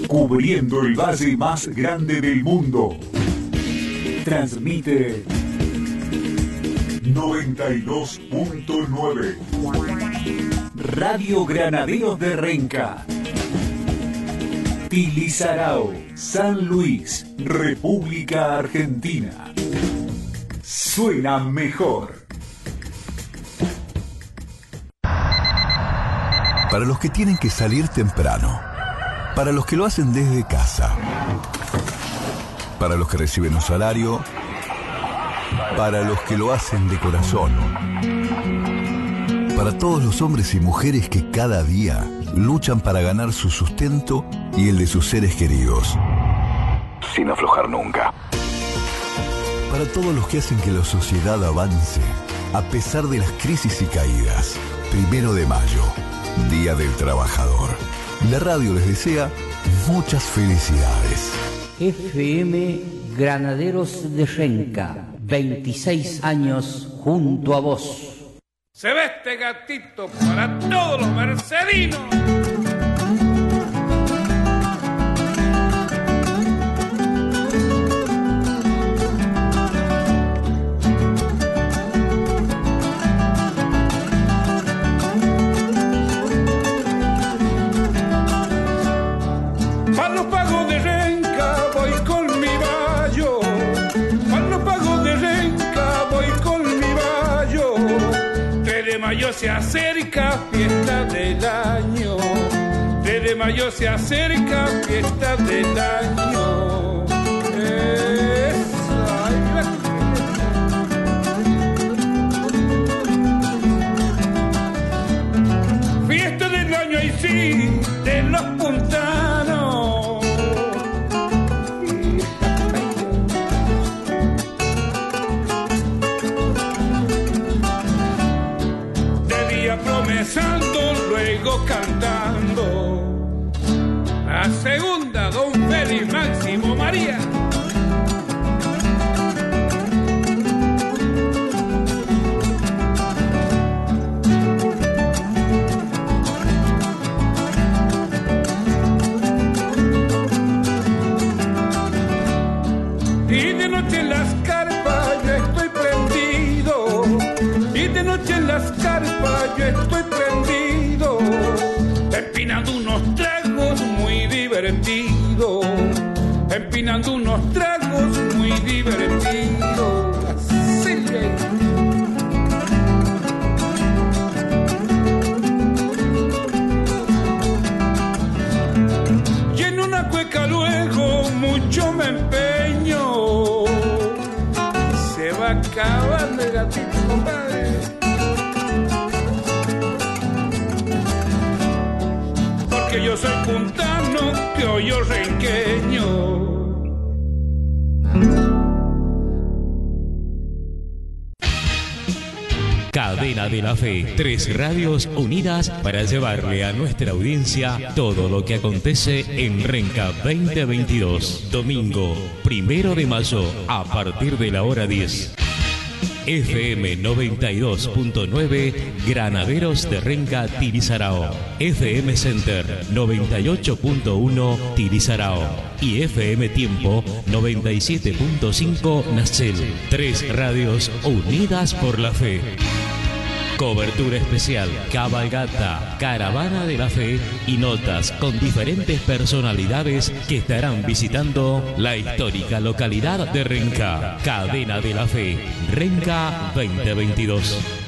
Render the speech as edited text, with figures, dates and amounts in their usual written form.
cubriendo el valle más grande del mundo. Transmite 92.9 Radio Granaderos de Renca, Tilizarao, San Luis, República Argentina. Suena mejor. Para los que tienen que salir temprano, para los que lo hacen desde casa, para los que reciben un salario, para los que lo hacen de corazón, para todos los hombres y mujeres que cada día luchan para ganar su sustento y el de sus seres queridos, sin aflojar nunca. Para todos los que hacen que la sociedad avance, a pesar de las crisis y caídas. 1 de mayo, Día del Trabajador. La radio les desea muchas felicidades. FM Granaderos de Renca, 26 años junto a vos. Se ve este gatito para todos los mercedinos. Para los pagos de Renca voy con mi vallo. Para los pagos de Renca voy con mi vallo. 3 de mayo se acerca, fiesta del año. 3 de mayo se acerca, fiesta del año. Fiesta del año y sí, de los puntanos. De día promesando, luego cantando. La segunda, don Félix Máximo María. Y de noche en las carpas yo estoy prendido. Y de noche en las carpas yo estoy prendido. Empinando unos tragos muy divertidos. Empinando unos tragos muy divertidos. Así que... Y en una cueca luego mucho me empeño. Se va acabando el gatito, compadre. Porque yo soy puntano, que hoy yo renqueño. Cadena de la Fe, 3 radios unidas para llevarle a nuestra audiencia todo lo que acontece en Renca 2022. Domingo 1 de mayo a partir de la hora 10. FM 92.9 Granaderos de Renca, Tilizarao. FM Center 98.1 Tilizarao. Y FM Tiempo 97.5 Nacel. 3 radios unidas por la fe. Cobertura especial, cabalgata, caravana de la fe y notas con diferentes personalidades que estarán visitando la histórica localidad de Renca. Cadena de la Fe, Renca 2022.